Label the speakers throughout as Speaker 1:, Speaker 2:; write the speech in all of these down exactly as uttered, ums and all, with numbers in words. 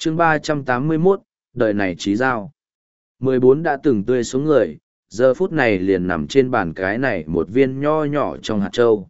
Speaker 1: chương ba trăm tám mươi mốt, đời này trí giao. mười bốn đã từng tươi xuống người, giờ phút này liền nằm trên bàn cái này một viên nho nhỏ trong hạt châu.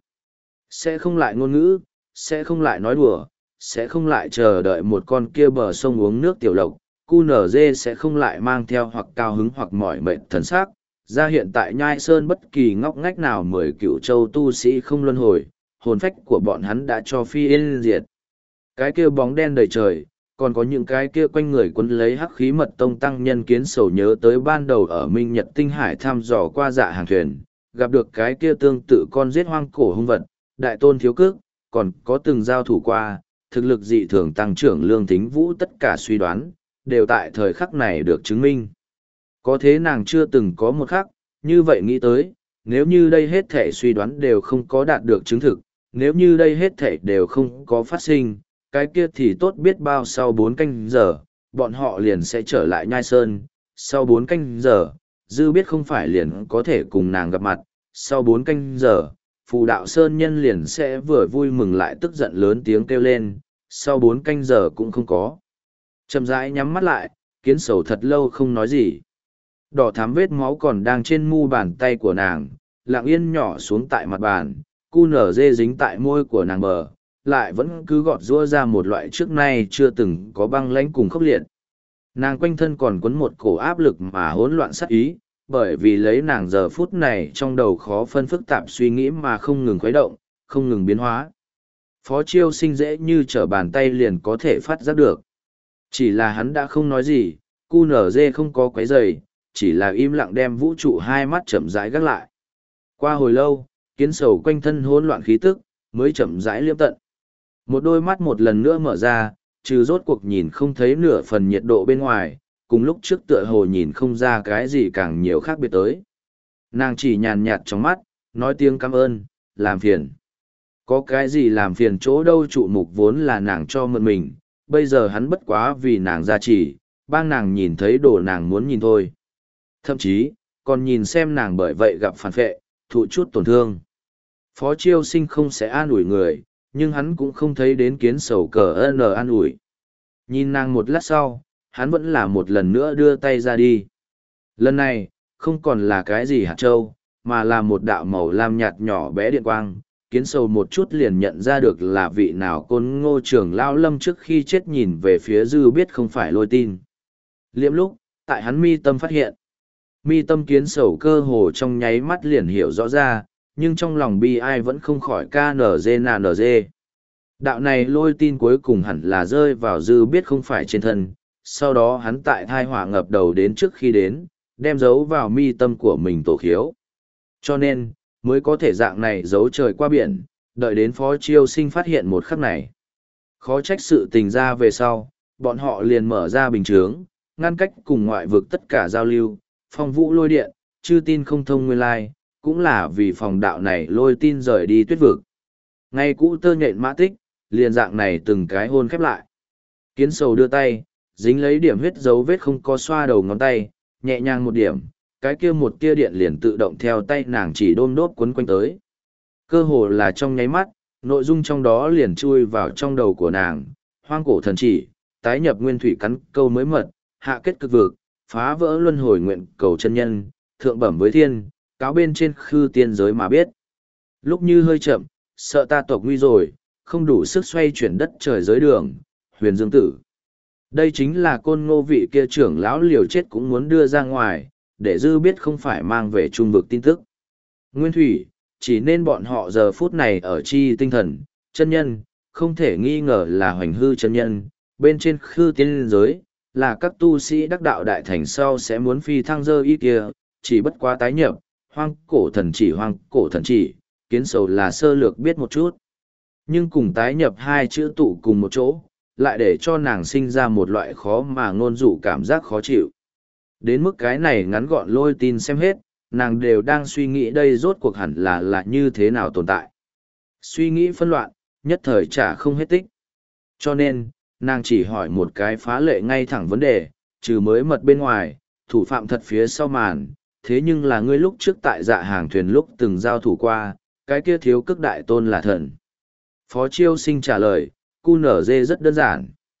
Speaker 1: Sẽ không lại ngôn ngữ, sẽ không lại nói đùa, sẽ không lại chờ đợi một con kia bờ sông uống nước tiểu lộc, cu nở dê sẽ không lại mang theo hoặc cao hứng hoặc mỏi mệt thần sắc, ra hiện tại nhai sơn bất kỳ ngóc ngách nào mười cựu châu tu sĩ không luân hồi, hồn phách của bọn hắn đã cho phi yên diệt. Cái kia bóng đen đầy trời, còn có những cái kia quanh người quấn lấy hắc khí mật tông tăng nhân kiến sầu nhớ tới ban đầu ở Minh Nhật Tinh Hải thăm dò qua dạ hàng thuyền, gặp được cái kia tương tự con giết hoang cổ hung vật, đại tôn thiếu cước, còn có từng giao thủ qua, thực lực dị thường tăng trưởng lương thính vũ tất cả suy đoán, đều tại thời khắc này được chứng minh. Có thế nàng chưa từng có một khắc, như vậy nghĩ tới, nếu như đây hết thể suy đoán đều không có đạt được chứng thực, nếu như đây hết thể đều không có phát sinh, cái kia thì tốt biết bao sau bốn canh giờ, bọn họ liền sẽ trở lại nhai sơn, sau bốn canh giờ, dư biết không phải liền có thể cùng nàng gặp mặt, sau bốn canh giờ, phù đạo sơn nhân liền sẽ vừa vui mừng lại tức giận lớn tiếng kêu lên, sau bốn canh giờ cũng không có. Chậm rãi nhắm mắt lại, kiến sầu thật lâu không nói gì. Đỏ thắm vết máu còn đang trên mu bàn tay của nàng, lặng yên nhỏ xuống tại mặt bàn, cu nở dê dính tại môi của nàng bờ, lại vẫn cứ gọt rũa ra một loại trước nay chưa từng có băng lãnh cùng khốc liệt. Nàng quanh thân còn quấn một cổ áp lực mà hỗn loạn sát ý, bởi vì lấy nàng giờ phút này trong đầu khó phân phức tạp suy nghĩ mà không ngừng khuấy động, không ngừng biến hóa. Phó Chiêu Sinh dễ như trở bàn tay liền có thể phát giác được. Chỉ là hắn đã không nói gì, cu nở dê không có quấy rầy, chỉ là im lặng đem vũ trụ hai mắt chậm rãi gác lại. Qua hồi lâu, kiến sầu quanh thân hỗn loạn khí tức, mới chậm rãi liêm tận. Một đôi mắt một lần nữa mở ra, trừ rốt cuộc nhìn không thấy nửa phần nhiệt độ bên ngoài, cùng lúc trước tựa hồ nhìn không ra cái gì càng nhiều khác biệt tới. Nàng chỉ nhàn nhạt trong mắt, nói tiếng cảm ơn, làm phiền. Có cái gì làm phiền chỗ đâu, trụ mục vốn là nàng cho mượn mình, bây giờ hắn bất quá vì nàng gia trì, bang nàng nhìn thấy đồ nàng muốn nhìn thôi. Thậm chí, còn nhìn xem nàng bởi vậy gặp phản phệ, thụ chút tổn thương. Phó Chiêu Sinh không sẽ an ủi người, nhưng hắn cũng không thấy đến kiến sầu cờ ân an ủi. Nhìn nàng một lát sau, hắn vẫn là một lần nữa đưa tay ra đi. Lần này, không còn là cái gì hạt châu, mà là một đạo màu lam nhạt nhỏ bé điện quang. Kiến sầu một chút liền nhận ra được là vị nào côn ngô trưởng lao lâm trước khi chết nhìn về phía dư biết không phải lôi tin. Liệm lúc, tại hắn mi tâm phát hiện. Mi tâm kiến sầu cơ hồ trong nháy mắt liền hiểu rõ ra, nhưng trong lòng bi ai vẫn không khỏi ca nở dê nà nở dê. Đạo này lôi tin cuối cùng hẳn là rơi vào dư biết không phải trên thân, sau đó hắn tại thai hỏa ngập đầu đến trước khi đến, đem giấu vào mi tâm của mình tổ khiếu. Cho nên, mới có thể dạng này giấu trời qua biển, đợi đến Phó Chiêu Sinh phát hiện một khắc này. Khó trách sự tình ra về sau, bọn họ liền mở ra bình chướng, ngăn cách cùng ngoại vực tất cả giao lưu, phong vũ lôi điện, chư tin không thông nguyên lai, cũng là vì phòng đạo này lôi tin rời đi tuyết vực. Ngay cũ tơ nhện mã tích, liền dạng này từng cái hôn khép lại. Kiến sầu đưa tay, dính lấy điểm huyết dấu vết không có xoa đầu ngón tay, nhẹ nhàng một điểm, cái kia một tia điện liền tự động theo tay nàng chỉ đôm đốp quấn quanh tới. Cơ hồ là trong nháy mắt, nội dung trong đó liền chui vào trong đầu của nàng, hoang cổ thần chỉ, tái nhập nguyên thủy cắn câu mới mật, hạ kết cực vực, phá vỡ luân hồi nguyện cầu chân nhân, thượng bẩm với thiên, cáo bên trên khư tiên giới mà biết. Lúc như hơi chậm, sợ ta tộc nguy rồi, không đủ sức xoay chuyển đất trời giới đường, huyền dương tử. Đây chính là côn ngô vị kia trưởng lão liều chết cũng muốn đưa ra ngoài, để dư biết không phải mang về trung vực tin tức. Nguyên thủy, chỉ nên bọn họ giờ phút này ở chi tinh thần, chân nhân, không thể nghi ngờ là hoành hư chân nhân, bên trên khư tiên giới, là các tu sĩ đắc đạo đại thành sau sẽ muốn phi thăng dơ y kia, chỉ bất quá tái nhập, hoang cổ thần chỉ hoang cổ thần chỉ, kiến sầu là sơ lược biết một chút. Nhưng cùng tái nhập hai chữ tụ cùng một chỗ, lại để cho nàng sinh ra một loại khó mà ngôn dụ cảm giác khó chịu. Đến mức cái này ngắn gọn lôi tin xem hết, nàng đều đang suy nghĩ đây rốt cuộc hẳn là là như thế nào tồn tại. Suy nghĩ phân loạn, nhất thời chả không hết tích. Cho nên, nàng chỉ hỏi một cái phá lệ ngay thẳng vấn đề, trừ mới mật bên ngoài, thủ phạm thật phía sau màn, thế nhưng là ngươi lúc trước tại dạ hàng thuyền lúc từng giao thủ qua, cái kia thiếu cước đại tôn là thần. Phó Chiêu Sinh trả lời, cu nở dê rất đơn giản.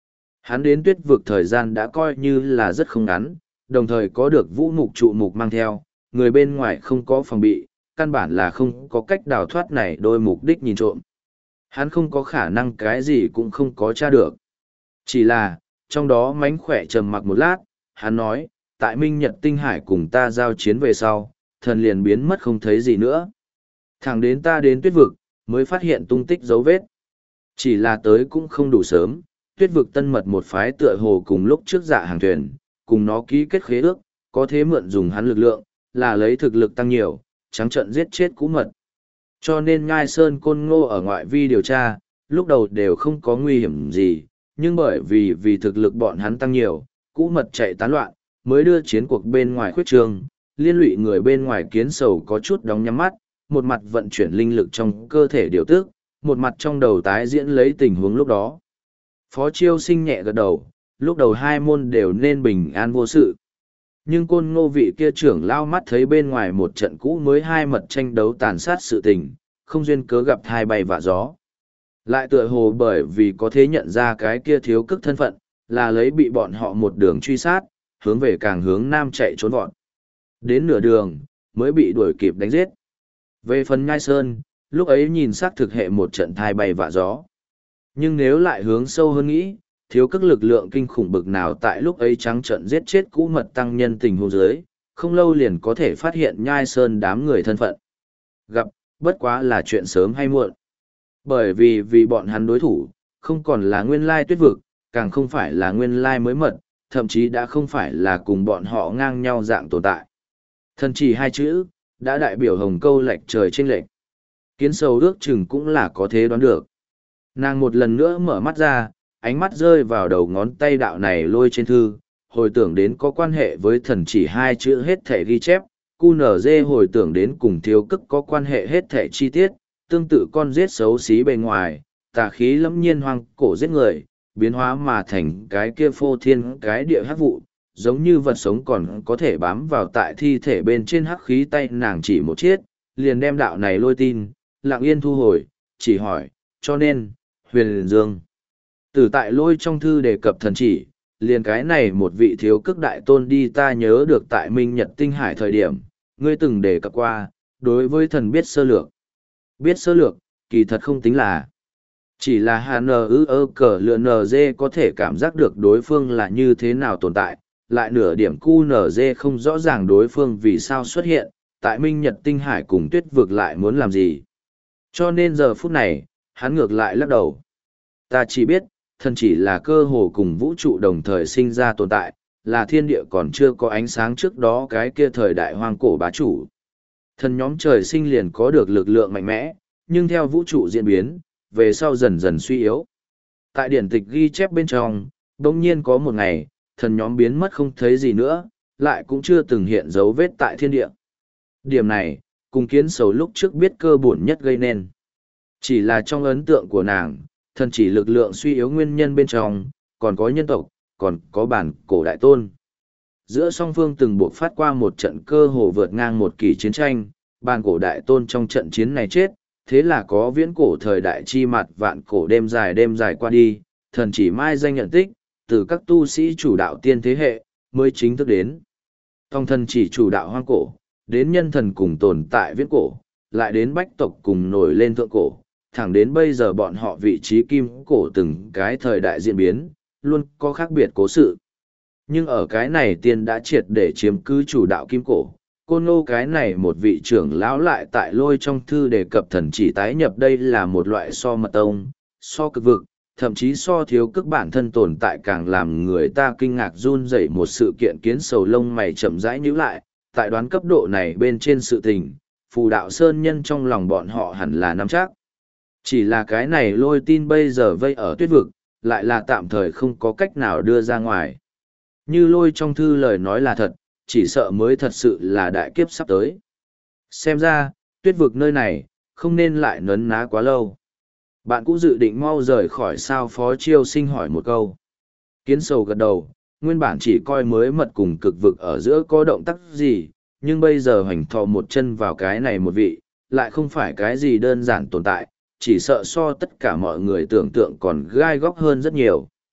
Speaker 1: Hắn đến tuyết vực thời gian đã coi như là rất không ngắn, đồng thời có được vũ mục trụ mục mang theo, người bên ngoài không có phòng bị, căn bản là không có cách đào thoát này đôi mục đích nhìn trộm. Hắn không có khả năng cái gì cũng không có tra được. Chỉ là, trong đó mánh khỏe trầm mặc một lát, hắn nói, tại Minh Nhật Tinh Hải cùng ta giao chiến về sau, thần liền biến mất không thấy gì nữa. Thẳng đến ta đến tuyết vực, mới phát hiện tung tích dấu vết. Chỉ là tới cũng không đủ sớm, tuyết vực tân mật một phái tựa hồ cùng lúc trước dạ hàng thuyền, cùng nó ký kết khế ước, có thế mượn dùng hắn lực lượng, là lấy thực lực tăng nhiều, trắng trận giết chết cũ mật. Cho nên Ngai Sơn Côn Ngô ở ngoại vi điều tra, lúc đầu đều không có nguy hiểm gì, nhưng bởi vì vì thực lực bọn hắn tăng nhiều, cũ mật chạy tán loạn, mới đưa chiến cuộc bên ngoài khuyết trương, liên lụy người bên ngoài kiến sầu có chút đóng nhắm mắt, một mặt vận chuyển linh lực trong cơ thể điều tức, một mặt trong đầu tái diễn lấy tình huống lúc đó. Phó Chiêu Sinh nhẹ gật đầu, lúc đầu hai môn đều nên bình an vô sự. Nhưng Côn Ngô vị kia trưởng lao mắt thấy bên ngoài một trận cũ mới hai mật tranh đấu tàn sát sự tình, không duyên cớ gặp thai bay vạ gió. Lại tựa hồ bởi vì có thế nhận ra cái kia thiếu cức thân phận, là lấy bị bọn họ một đường truy sát, hướng về càng hướng nam chạy trốn vọt. Đến nửa đường, mới bị đuổi kịp đánh giết. Về phần Nhai Sơn, lúc ấy nhìn xác thực hệ một trận thai bay vạ gió. Nhưng nếu lại hướng sâu hơn nghĩ, thiếu các lực lượng kinh khủng bực nào tại lúc ấy trắng trận giết chết cũ mật tăng nhân tình hôn giới, không lâu liền có thể phát hiện Nhai Sơn đám người thân phận. Gặp, bất quá là chuyện sớm hay muộn. Bởi vì vì bọn hắn đối thủ, không còn là nguyên lai tuyết vực, càng không phải là nguyên lai mới mật, thậm chí đã không phải là cùng bọn họ ngang nhau dạng tồn tại. Thần chỉ hai chữ, đã đại biểu hồng câu lệch trời trên lệch. Kiến sầu ước chừng cũng là có thế đoán được. Nàng một lần nữa mở mắt ra, ánh mắt rơi vào đầu ngón tay đạo này lôi trên thư, hồi tưởng đến có quan hệ với thần chỉ hai chữ hết thể ghi chép, cu nở dê hồi tưởng đến cùng thiếu cức có quan hệ hết thể chi tiết, tương tự con giết xấu xí bề ngoài, tà khí lẫm nhiên hoang cổ giết người, biến hóa mà thành cái kia phô thiên cái địa hắc vụ, giống như vật sống còn có thể bám vào tại thi thể bên trên hắc khí tay nàng chỉ một chiết, liền đem đạo này lôi tin, lặng yên thu hồi, chỉ hỏi, cho nên, huyền dương. Từ tại lôi trong thư đề cập thần chỉ, liền cái này một vị thiếu cước đại tôn đi ta nhớ được tại Minh Nhật Tinh Hải thời điểm, ngươi từng đề cập qua, đối với thần biết sơ lược. Biết sơ lược, kỳ thật không tính là. Chỉ là hà nờ ư ơ cờ lựa nờ dê có thể cảm giác được đối phương là như thế nào tồn tại, lại nửa điểm cu nờ dê không rõ ràng đối phương vì sao xuất hiện, tại Minh Nhật Tinh Hải cùng tuyết vực lại muốn làm gì. Cho nên giờ phút này, hắn ngược lại lắc đầu. Ta chỉ biết, thần chỉ là cơ hồ cùng vũ trụ đồng thời sinh ra tồn tại, là thiên địa còn chưa có ánh sáng trước đó cái kia thời đại hoang cổ bá chủ. Thần nhóm trời sinh liền có được lực lượng mạnh mẽ, nhưng theo vũ trụ diễn biến, về sau dần dần suy yếu. Tại điển tịch ghi chép bên trong, đột nhiên có một ngày, thần nhóm biến mất không thấy gì nữa, lại cũng chưa từng hiện dấu vết tại thiên địa. Điểm này, cùng kiến sầu lúc trước biết cơ bổn nhất gây nên. Chỉ là trong ấn tượng của nàng, thần chỉ lực lượng suy yếu nguyên nhân bên trong, còn có nhân tộc, còn có bản cổ đại tôn. Giữa song phương từng buộc phát qua một trận cơ hồ vượt ngang một kỳ chiến tranh, bản cổ đại tôn trong trận chiến này chết, thế là có viễn cổ thời đại chi mặt vạn cổ đêm dài đêm dài qua đi, thần chỉ mai danh nhận tích, từ các tu sĩ chủ đạo tiên thế hệ, mới chính thức đến. Tông thần chỉ chủ đạo hoang cổ, đến nhân thần cùng tồn tại viễn cổ, lại đến bách tộc cùng nổi lên thượng cổ, thẳng đến bây giờ bọn họ vị trí kim cổ từng cái thời đại diễn biến, luôn có khác biệt cố sự. Nhưng ở cái này tiên đã triệt để chiếm cứ chủ đạo kim cổ, Côn Ngô cái này một vị trưởng lão lại tại lôi trong thư đề cập thần chỉ tái nhập đây là một loại so mật tông, so cực vực, thậm chí so thiếu cước bản thân tồn tại càng làm người ta kinh ngạc run rẩy một sự kiện kiến sầu lông mày chậm rãi nhíu lại, tại đoán cấp độ này bên trên sự tình, phù đạo sơn nhân trong lòng bọn họ hẳn là nắm chắc. Chỉ là cái này lôi tin bây giờ vây ở tuyết vực, lại là tạm thời không có cách nào đưa ra ngoài. Như lôi trong thư lời nói là thật, chỉ sợ mới thật sự là đại kiếp sắp tới. Xem ra, tuyết vực nơi này, không nên lại nấn ná quá lâu. Bạn cũng dự định mau rời khỏi sao Phó Chiêu Sinh hỏi một câu. Kiến sầu gật đầu, nguyên bản chỉ coi mới mật cùng cực vực ở giữa có động tác gì, nhưng bây giờ hoành thò một chân vào cái này một vị, lại không phải cái gì đơn giản tồn tại, chỉ sợ so tất cả mọi người tưởng tượng còn gai góc hơn rất nhiều.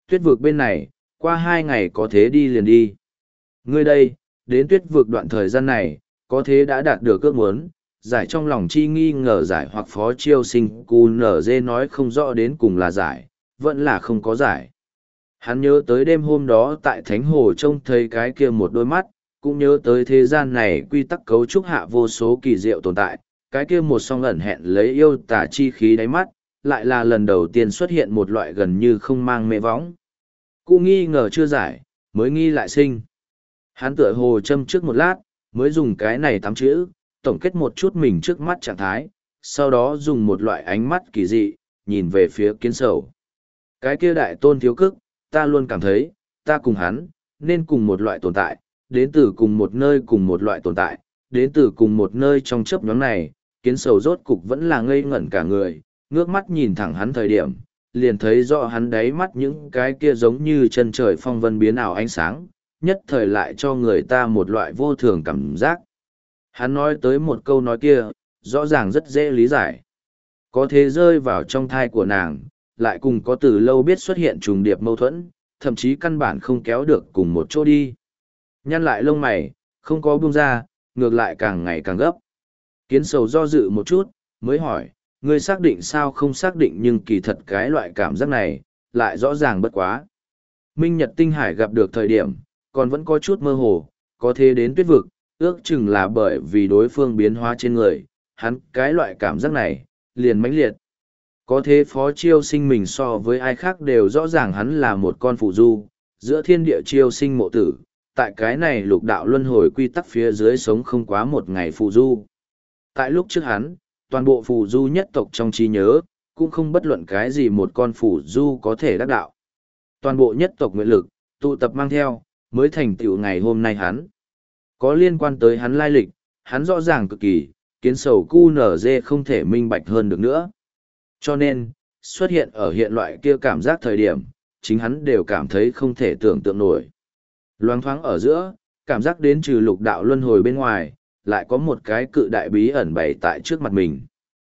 Speaker 1: tuyết vực bên này, qua hai ngày có thế đi liền đi. Ngươi đây, đến tuyết vực đoạn thời gian này, có thế đã đạt được ước muốn, giải trong lòng chi nghi ngờ giải hoặc phó chiêu sinh cu nở dê nói không rõ đến cùng là giải, vẫn là không có giải. Hắn nhớ tới đêm hôm đó tại Thánh Hồ trông thấy cái kia một đôi mắt, cũng nhớ tới thế gian này quy tắc cấu trúc hạ vô số kỳ diệu tồn tại, cái kia một song ẩn hẹn lấy yêu tả chi khí đáy mắt, lại là lần đầu tiên xuất hiện một loại gần như không mang mê võng. Cụ nghi ngờ chưa giải, mới nghi lại sinh. Hắn tựa hồ châm trước một lát, mới dùng cái này tám chữ, tổng kết một chút mình trước mắt trạng thái, sau đó dùng một loại ánh mắt kỳ dị, nhìn về phía kiến sầu. Cái kia đại tôn thiếu cức, ta luôn cảm thấy, ta cùng hắn, nên cùng một loại tồn tại, đến từ cùng một nơi cùng một loại tồn tại, đến từ cùng một nơi trong chấp nhóm này, kiến sầu rốt cục vẫn là ngây ngẩn cả người, ngước mắt nhìn thẳng hắn thời điểm, liền thấy rõ hắn đáy mắt những cái kia giống như chân trời phong vân biến ảo ánh sáng, nhất thời lại cho người ta một loại vô thường cảm giác. Hắn nói tới một câu nói kia, rõ ràng rất dễ lý giải. Có thế rơi vào trong thai của nàng, lại cùng có từ lâu biết xuất hiện trùng điệp mâu thuẫn, thậm chí căn bản không kéo được cùng một chỗ đi. Nhăn lại lông mày, không có buông ra, ngược lại càng ngày càng gấp. Kiến sầu do dự một chút, mới hỏi, ngươi xác định sao không xác định nhưng kỳ thật cái loại cảm giác này, lại rõ ràng bất quá. Minh Nhật Tinh Hải gặp được thời điểm, còn vẫn có chút mơ hồ, có thế đến tuyết vực, ước chừng là bởi vì đối phương biến hóa trên người, hắn cái loại cảm giác này, liền mãnh liệt. Có thế phó chiêu sinh mình so với ai khác đều rõ ràng hắn là một con phụ du, giữa thiên địa chiêu sinh mộ tử, tại cái này lục đạo luân hồi quy tắc phía dưới sống không quá một ngày phụ du. Tại lúc trước hắn, toàn bộ phù du nhất tộc trong trí nhớ, cũng không bất luận cái gì một con phù du có thể đắc đạo. Toàn bộ nhất tộc nguyện lực, tụ tập mang theo, mới thành tựu ngày hôm nay hắn. Có liên quan tới hắn lai lịch, hắn rõ ràng cực kỳ, kiến sầu cu nở dê không thể minh bạch hơn được nữa. Cho nên, xuất hiện ở hiện loại kia cảm giác thời điểm, chính hắn đều cảm thấy không thể tưởng tượng nổi. Loáng thoáng ở giữa, cảm giác đến trừ lục đạo luân hồi bên ngoài, lại có một cái cự đại bí ẩn bày tại trước mặt mình.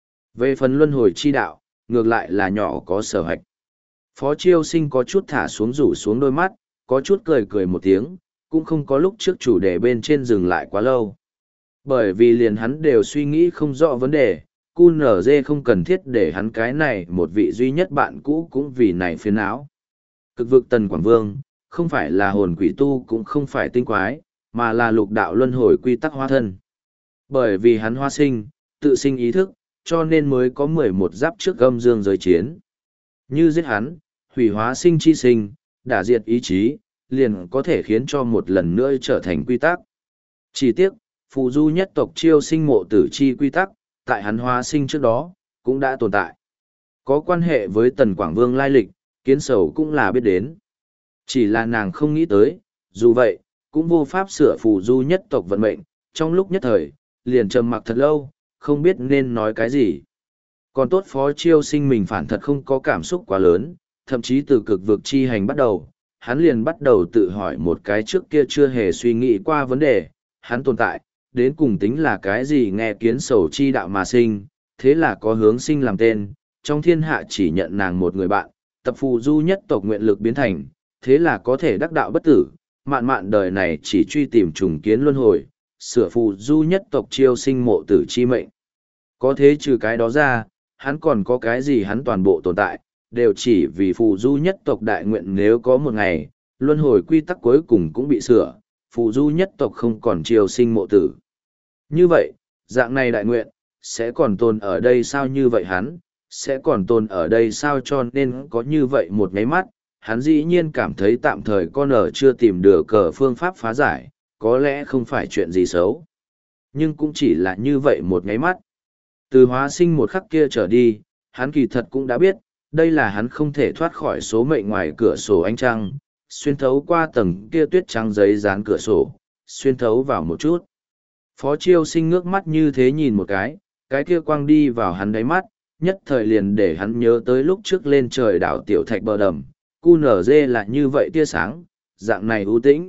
Speaker 1: Về phần luân hồi chi đạo, ngược lại là nhỏ có sở hạch. Phó chiêu sinh có chút thả xuống rủ xuống đôi mắt, có chút cười cười một tiếng, cũng không có lúc trước chủ đề bên trên dừng lại quá lâu. Bởi vì liền hắn đều suy nghĩ không rõ vấn đề, cu nở dê không cần thiết để hắn cái này một vị duy nhất bạn cũ cũng vì này phiền não. Cực vực Tần Quảng Vương, không phải là hồn quỷ tu cũng không phải tinh quái, mà là lục đạo luân hồi quy tắc hóa thân. Bởi vì hắn hóa sinh, tự sinh ý thức, cho nên mới có mười một giáp trước âm dương giới chiến. Như giết hắn, hủy hóa sinh chi sinh, đả diệt ý chí, liền có thể khiến cho một lần nữa trở thành quy tắc. Chỉ tiếc, phù du nhất tộc chiêu sinh mộ tử chi quy tắc, tại hắn hóa sinh trước đó, cũng đã tồn tại. Có quan hệ với Tần Quảng Vương lai lịch, kiến sầu cũng là biết đến. Chỉ là nàng không nghĩ tới, dù vậy, cũng vô pháp sửa phù du nhất tộc vận mệnh, trong lúc nhất thời, liền trầm mặc thật lâu, không biết nên nói cái gì. Còn tốt phó chiêu sinh mình phản thật không có cảm xúc quá lớn, thậm chí từ cực vực chi hành bắt đầu, hắn liền bắt đầu tự hỏi một cái trước kia chưa hề suy nghĩ qua vấn đề, hắn tồn tại, đến cùng tính là cái gì nghe kiến sầu chi đạo mà sinh, thế là có hướng sinh làm tên, trong thiên hạ chỉ nhận nàng một người bạn, tập phù du nhất tộc nguyện lực biến thành, thế là có thể đắc đạo bất tử, mạn mạn đời này chỉ truy tìm trùng kiến luân hồi, sửa phù du nhất tộc chiêu sinh mộ tử chi mệnh. Có thế trừ cái đó ra, hắn còn có cái gì hắn toàn bộ tồn tại, đều chỉ vì phù du nhất tộc đại nguyện nếu có một ngày, luân hồi quy tắc cuối cùng cũng bị sửa, phù du nhất tộc không còn chiêu sinh mộ tử. Như vậy, dạng này đại nguyện, sẽ còn tồn ở đây sao như vậy hắn, sẽ còn tồn ở đây sao cho nên có như vậy một ngáy mắt, hắn dĩ nhiên cảm thấy tạm thời con ở chưa tìm được cờ phương pháp phá giải, có lẽ không phải chuyện gì xấu. Nhưng cũng chỉ là như vậy một ngáy mắt. Từ hóa sinh một khắc kia trở đi, hắn kỳ thật cũng đã biết, đây là hắn không thể thoát khỏi số mệnh ngoài cửa sổ ánh trăng, xuyên thấu qua tầng kia tuyết trắng giấy dán cửa sổ, xuyên thấu vào một chút. Phó chiêu sinh ngước mắt như thế nhìn một cái, cái kia quang đi vào hắn đáy mắt, nhất thời liền để hắn nhớ tới lúc trước lên trời đảo tiểu thạch bờ đầm, cu nở dê là như vậy tia sáng, dạng này ưu tĩnh.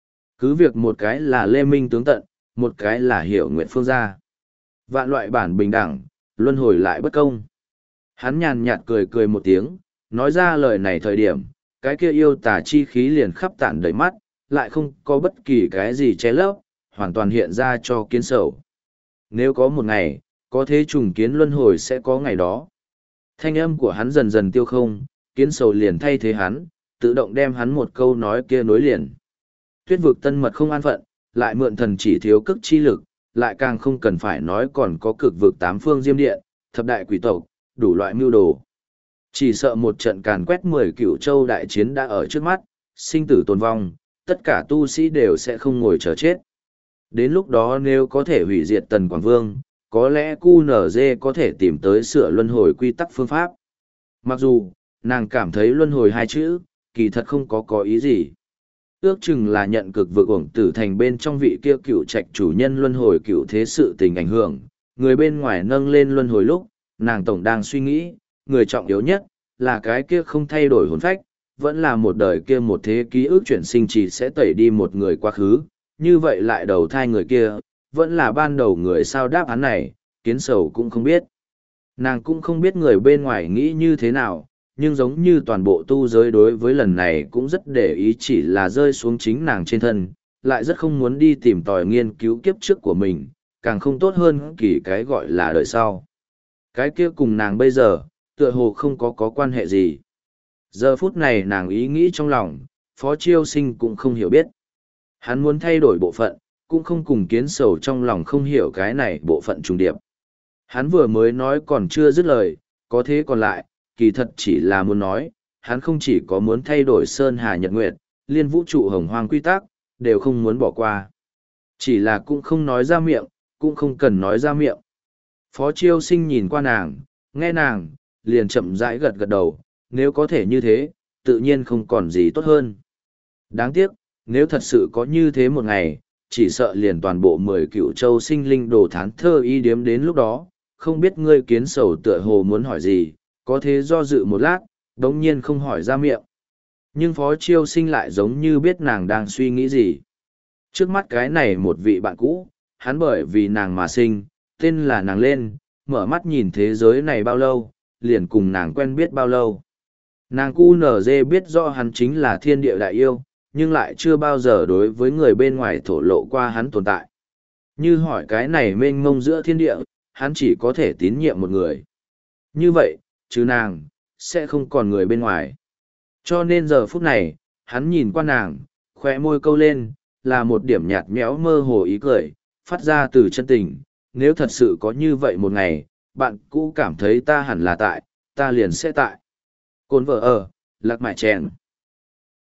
Speaker 1: Cứ việc một cái là lê minh tướng tận, một cái là hiểu nguyện phương gia. Vạn loại bản bình đẳng, luân hồi lại bất công. Hắn nhàn nhạt cười cười một tiếng, nói ra lời này thời điểm, cái kia yêu tà chi khí liền khắp tản đầy mắt, lại không có bất kỳ cái gì che lấp, hoàn toàn hiện ra cho kiến sầu. Nếu có một ngày, có thế trùng kiến luân hồi sẽ có ngày đó. Thanh âm của hắn dần dần tiêu không, kiến sầu liền thay thế hắn, tự động đem hắn một câu nói kia nối liền. Tuyết vực tân mật không an phận, lại mượn thần chỉ thiếu cức chi lực, lại càng không cần phải nói còn có cực vực tám phương diêm điện, thập đại quỷ tộc, đủ loại mưu đồ. Chỉ sợ một trận càn quét mười cửu châu đại chiến đã ở trước mắt, sinh tử tồn vong, tất cả tu sĩ đều sẽ không ngồi chờ chết. Đến lúc đó nếu có thể hủy diệt Tần Quảng Vương, có lẽ cu nở dê có thể tìm tới sửa luân hồi quy tắc phương pháp. Mặc dù, nàng cảm thấy luân hồi hai chữ, kỳ thật không có có ý gì. Ước chừng là nhận cực vực ổng tử thành bên trong vị kia cựu trạch chủ nhân luân hồi cựu thế sự tình ảnh hưởng, người bên ngoài nâng lên luân hồi lúc, nàng tổng đang suy nghĩ, người trọng yếu nhất, là cái kia không thay đổi hồn phách, vẫn là một đời kia một thế ký ức chuyển sinh chỉ sẽ tẩy đi một người quá khứ, như vậy lại đầu thai người kia, vẫn là ban đầu người sao đáp án này, kiến sầu cũng không biết. Nàng cũng không biết người bên ngoài nghĩ như thế nào, nhưng giống như toàn bộ tu giới đối với lần này cũng rất để ý chỉ là rơi xuống chính nàng trên thân, lại rất không muốn đi tìm tòi nghiên cứu kiếp trước của mình, càng không tốt hơn kỳ cái gọi là đời sau. Cái kia cùng nàng bây giờ, tựa hồ không có có quan hệ gì. Giờ phút này nàng ý nghĩ trong lòng, Phó Chiêu Sinh cũng không hiểu biết. Hắn muốn thay đổi bộ phận, cũng không cùng kiến sầu trong lòng không hiểu cái này bộ phận trùng điệp. Hắn vừa mới nói còn chưa dứt lời, có thế còn lại, kỳ thật chỉ là muốn nói, hắn không chỉ có muốn thay đổi Sơn Hà Nhật Nguyệt, liên vũ trụ hồng hoang quy tắc, đều không muốn bỏ qua. Chỉ là cũng không nói ra miệng, cũng không cần nói ra miệng. Phó Chiêu Sinh nhìn qua nàng, nghe nàng, liền chậm rãi gật gật đầu, nếu có thể như thế, tự nhiên không còn gì tốt hơn. Đáng tiếc, nếu thật sự có như thế một ngày, chỉ sợ liền toàn bộ mười cựu châu sinh linh đồ thán thơ y điếm đến lúc đó, không biết ngươi kiến sầu tựa hồ muốn hỏi gì, có thế do dự một lát, đống nhiên không hỏi ra miệng. Nhưng Phó Chiêu Sinh lại giống như biết nàng đang suy nghĩ gì. Trước mắt cái này một vị bạn cũ, hắn bởi vì nàng mà sinh, tên là nàng lên, mở mắt nhìn thế giới này bao lâu, liền cùng nàng quen biết bao lâu. Nàng cu nở dê biết rõ hắn chính là thiên địa đại yêu, nhưng lại chưa bao giờ đối với người bên ngoài thổ lộ qua hắn tồn tại. Như hỏi cái này mênh mông giữa thiên địa, hắn chỉ có thể tín nhiệm một người. Như vậy, chứ nàng, sẽ không còn người bên ngoài. Cho nên giờ phút này, hắn nhìn qua nàng, khóe môi câu lên, là một điểm nhạt nhẽo mơ hồ ý cười, phát ra từ chân tình. Nếu thật sự có như vậy một ngày, bạn cũ cảm thấy ta hẳn là tại, ta liền sẽ tại. Cồn vợ ở, lạc mại chèn.